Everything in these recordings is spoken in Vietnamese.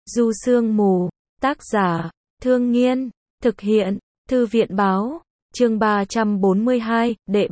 Du Sương Mù, tác giả, Thương Nghiên, thực hiện, Thư viện báo, chương 342, đệ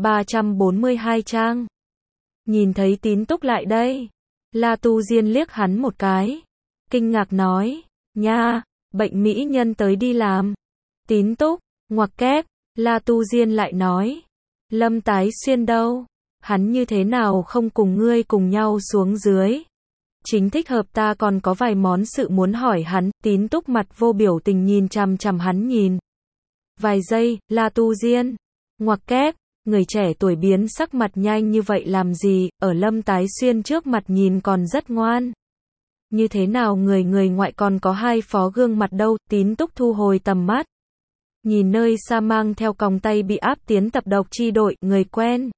342 trang. Nhìn thấy Tín Túc lại đây, La Tu Diên liếc hắn một cái, kinh ngạc nói, nha, bệnh mỹ nhân tới đi làm. Tín Túc, ngoặc kép, La Tu Diên lại nói, Lâm Tái Xuyên đâu, hắn như thế nào không cùng ngươi cùng nhau xuống dưới. Chính thích hợp, ta còn có vài món sự muốn hỏi hắn. Tín Túc mặt vô biểu tình nhìn chằm chằm hắn nhìn. Vài giây, La Tu Diên, ngoặc kép, người trẻ tuổi biến sắc mặt nhanh như vậy làm gì, ở Lâm Tái Xuyên trước mặt nhìn còn rất ngoan. Như thế nào người ngoại còn có hai phó gương mặt đâu. Tín Túc thu hồi tầm mắt, nhìn nơi xa mang theo còng tay bị áp tiến tập độc chi đội, người quen.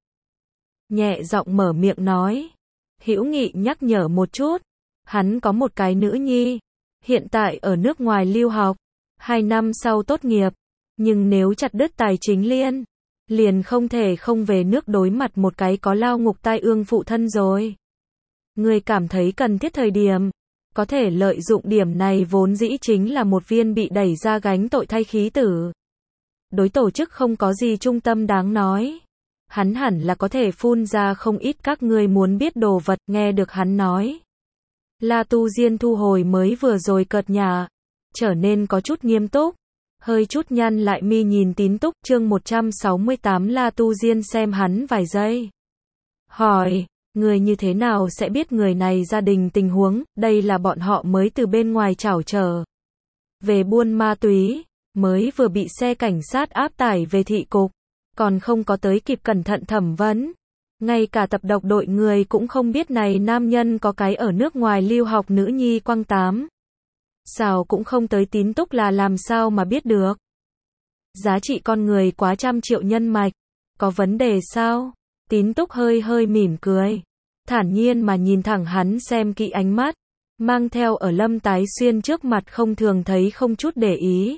Nhẹ giọng mở miệng nói. Hữu Nghị nhắc nhở một chút, hắn có một cái nữ nhi, hiện tại ở nước ngoài lưu học, 2 năm sau tốt nghiệp, nhưng nếu chặt đứt tài chính liền không thể không về nước đối mặt một cái có lao ngục tai ương phụ thân rồi. Người cảm thấy cần thiết thời điểm, có thể lợi dụng điểm này vốn dĩ chính là một viên bị đẩy ra gánh tội thay khí tử. Đối tổ chức không có gì trung tâm đáng nói. Hắn hẳn là có thể phun ra không ít các ngươi muốn biết đồ vật. Nghe được hắn nói, La Tu Diên thu hồi mới vừa rồi cợt nhả, trở nên có chút nghiêm túc, hơi chút nhăn lại mi nhìn Tín Túc. Chương 168. La Tu Diên xem hắn vài giây, hỏi, người như thế nào sẽ biết người này gia đình tình huống? Đây là bọn họ mới từ bên ngoài trảo trở về buôn ma túy, mới vừa bị xe cảnh sát áp tải về thị cục, còn không có tới kịp cẩn thận thẩm vấn. Ngay cả tập độc đội người cũng không biết này nam nhân có cái ở nước ngoài lưu học nữ nhi quăng tám. Sao cũng không tới. Tín Túc là làm sao mà biết được? Giá trị con người quá trăm triệu nhân mạch, có vấn đề sao? Tín Túc hơi mỉm cười, thản nhiên mà nhìn thẳng hắn xem kỹ ánh mắt, mang theo ở Lâm Tái Xuyên trước mặt không thường thấy không chút để ý.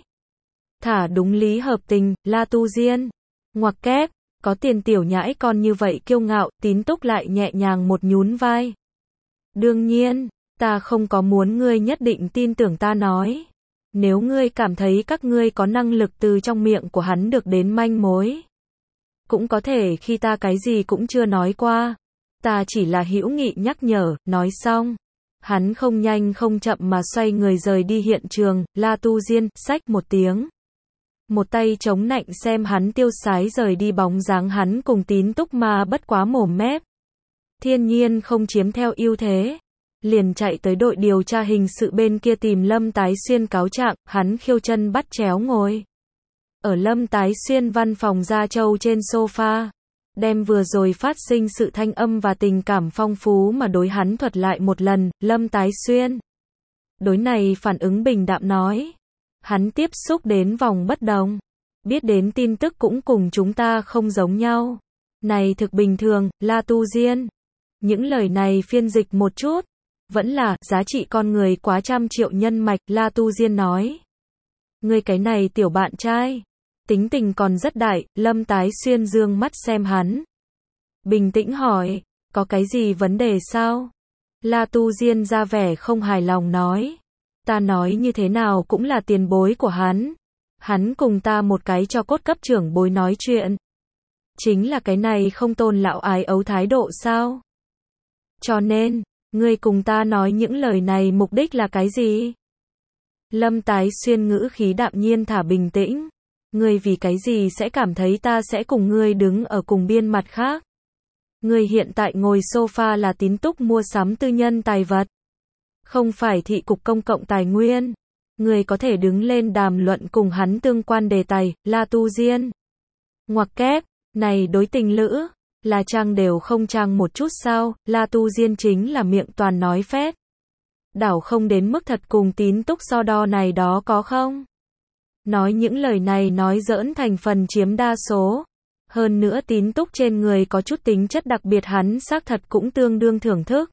Thả đúng lý hợp tình. La Tu Diên, ngoặc kép, có tiền tiểu nhãi con như vậy kiêu ngạo. Tín Túc lại nhẹ nhàng một nhún vai. Đương nhiên, ta không có muốn ngươi nhất định tin tưởng ta nói. Nếu ngươi cảm thấy các ngươi có năng lực từ trong miệng của hắn được đến manh mối, cũng có thể khi ta cái gì cũng chưa nói qua. Ta chỉ là hữu nghị nhắc nhở. Nói xong, hắn không nhanh không chậm mà xoay người rời đi hiện trường. La Tu Diên, xách một tiếng, một tay chống nạnh xem hắn tiêu sái rời đi, bóng dáng hắn cùng Tín Túc mà bất quá mồm mép, thiên nhiên không chiếm theo ưu thế, liền chạy tới đội điều tra hình sự bên kia tìm Lâm Tái Xuyên cáo trạng. Hắn khiêu chân bắt chéo ngồi ở Lâm Tái Xuyên văn phòng Gia Châu trên sofa, đem vừa rồi phát sinh sự thanh âm và tình cảm phong phú mà đối hắn thuật lại một lần. Lâm Tái Xuyên đối này phản ứng bình đạm nói, hắn tiếp xúc đến vòng bất đồng, biết đến tin tức cũng cùng chúng ta không giống nhau. Này thực bình thường. La Tu Diên, những lời này phiên dịch một chút, vẫn là giá trị con người quá trăm triệu nhân mạch. La Tu Diên nói, ngươi cái này tiểu bạn trai, tính tình còn rất đại. Lâm Tái Xuyên dương mắt xem hắn, bình tĩnh hỏi, có cái gì vấn đề sao? La Tu Diên ra vẻ không hài lòng nói, ta nói như thế nào cũng là tiền bối của hắn. Hắn cùng ta một cái cho cốt cấp trưởng bối nói chuyện, chính là cái này không tôn lão ái ấu thái độ sao? Cho nên, ngươi cùng ta nói những lời này mục đích là cái gì? Lâm Tái Xuyên ngữ khí đạm nhiên thả bình tĩnh, ngươi vì cái gì sẽ cảm thấy ta sẽ cùng ngươi đứng ở cùng biên mặt khác? Ngươi hiện tại ngồi sofa là Tín Túc mua sắm tư nhân tài vật, không phải thị cục công cộng tài nguyên. Người có thể đứng lên đàm luận cùng hắn tương quan đề tài. La Tu Diên, ngoặc kép, này đối tình lữ, là trang đều không trang một chút sao? La Tu Diên chính là miệng toàn nói phét, đảo không đến mức thật cùng Tín Túc so đo này đó có không? Nói những lời này nói giỡn thành phần chiếm đa số. Hơn nữa Tín Túc trên người có chút tính chất đặc biệt hắn xác thật cũng tương đương thưởng thức.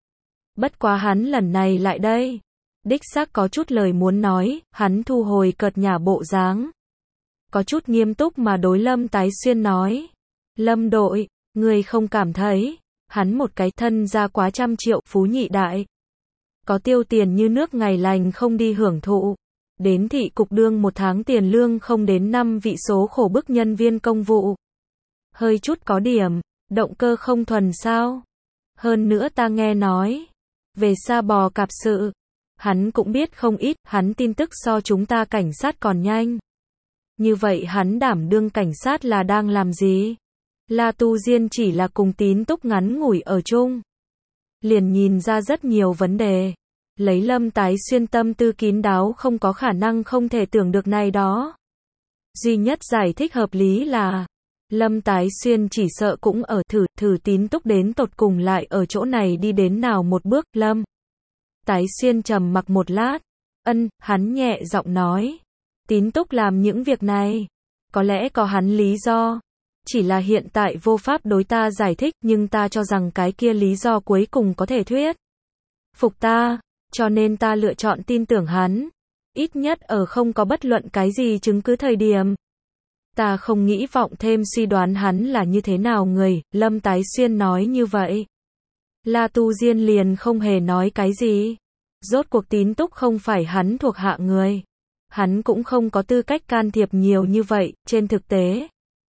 Bất quá hắn lần này lại đây, đích xác có chút lời muốn nói. Hắn thu hồi cợt nhả bộ dáng, có chút nghiêm túc mà đối Lâm Tái Xuyên nói, Lâm đội, người không cảm thấy hắn một cái thân gia quá trăm triệu phú nhị đại, có tiêu tiền như nước ngày lành không đi hưởng thụ. Đến thị cục đương 1 tháng tiền lương không đến 5 vị số khổ bức nhân viên công vụ. Hơi chút có điểm, động cơ không thuần sao. Hơn nữa ta nghe nói, về sa bò cạp sự, hắn cũng biết không ít, hắn tin tức so chúng ta cảnh sát còn nhanh. Như vậy hắn đảm đương cảnh sát là đang làm gì? La Tu Diên chỉ là cùng Tín Túc ngắn ngủi ở chung. Liền nhìn ra rất nhiều vấn đề. Lấy Lâm Tái Xuyên tâm tư kín đáo không có khả năng không thể tưởng được này đó. Duy nhất giải thích hợp lý là, Lâm Tái Xuyên chỉ sợ cũng ở thử Tín Túc đến tột cùng lại ở chỗ này đi đến nào một bước. Lâm Tái Xuyên trầm mặc một lát. Hắn nhẹ giọng nói. Tín Túc làm những việc này, có lẽ có hắn lý do. Chỉ là hiện tại vô pháp đối ta giải thích, nhưng ta cho rằng cái kia lý do cuối cùng có thể thuyết phục ta, cho nên ta lựa chọn tin tưởng hắn. Ít nhất ở không có bất luận cái gì chứng cứ thời điểm. Ta không nghĩ vọng thêm suy đoán hắn là như thế nào người. Lâm Tái Xuyên nói như vậy. La Tu Diên liền không hề nói cái gì. Rốt cuộc Tín Túc không phải hắn thuộc hạ người. Hắn cũng không có tư cách can thiệp nhiều như vậy. Trên thực tế,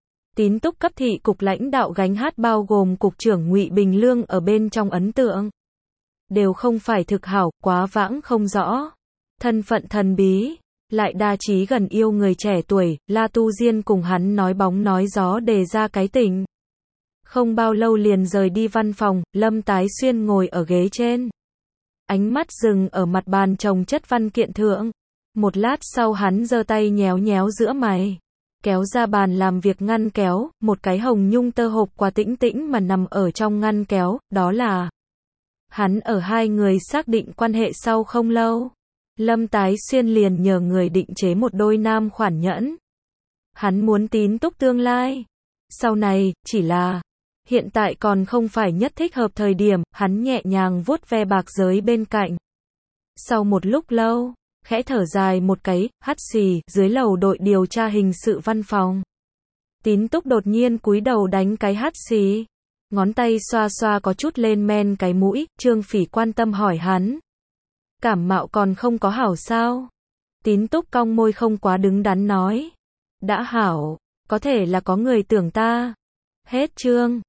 Tín Túc cấp thị cục lãnh đạo gánh hát bao gồm cục trưởng Ngụy Bình Lương ở bên trong ấn tượng đều không phải thực hảo, quá vãng không rõ, thân phận thần bí, lại đa trí gần yêu người trẻ tuổi. La Tu Diên cùng hắn nói bóng nói gió đề ra cái tình. Không bao lâu liền rời đi văn phòng. Lâm Tái Xuyên ngồi ở ghế trên, ánh mắt dừng ở mặt bàn chồng chất văn kiện thượng. Một lát sau hắn giơ tay nhéo nhéo giữa mày, kéo ra bàn làm việc ngăn kéo, một cái hồng nhung tơ hộp quà tĩnh tĩnh mà nằm ở trong ngăn kéo. Đó là hắn ở hai người xác định quan hệ sau không lâu, Lâm Tái Xuyên liền nhờ người định chế một đôi nam khoản nhẫn. Hắn muốn Tín Túc tương lai, sau này, chỉ là hiện tại còn không phải nhất thích hợp thời điểm. Hắn nhẹ nhàng vuốt ve bạc giới bên cạnh. Sau một lúc lâu, khẽ thở dài một cái, hắt xì. Dưới lầu đội điều tra hình sự văn phòng, Tín Túc đột nhiên cúi đầu đánh cái hắt xì, ngón tay xoa xoa có chút lên men cái mũi. Trương Phỉ quan tâm hỏi hắn, cảm mạo còn không có hảo sao? Tín Túc cong môi không quá đứng đắn nói, đã hảo, có thể là có người tưởng ta. Hết chương.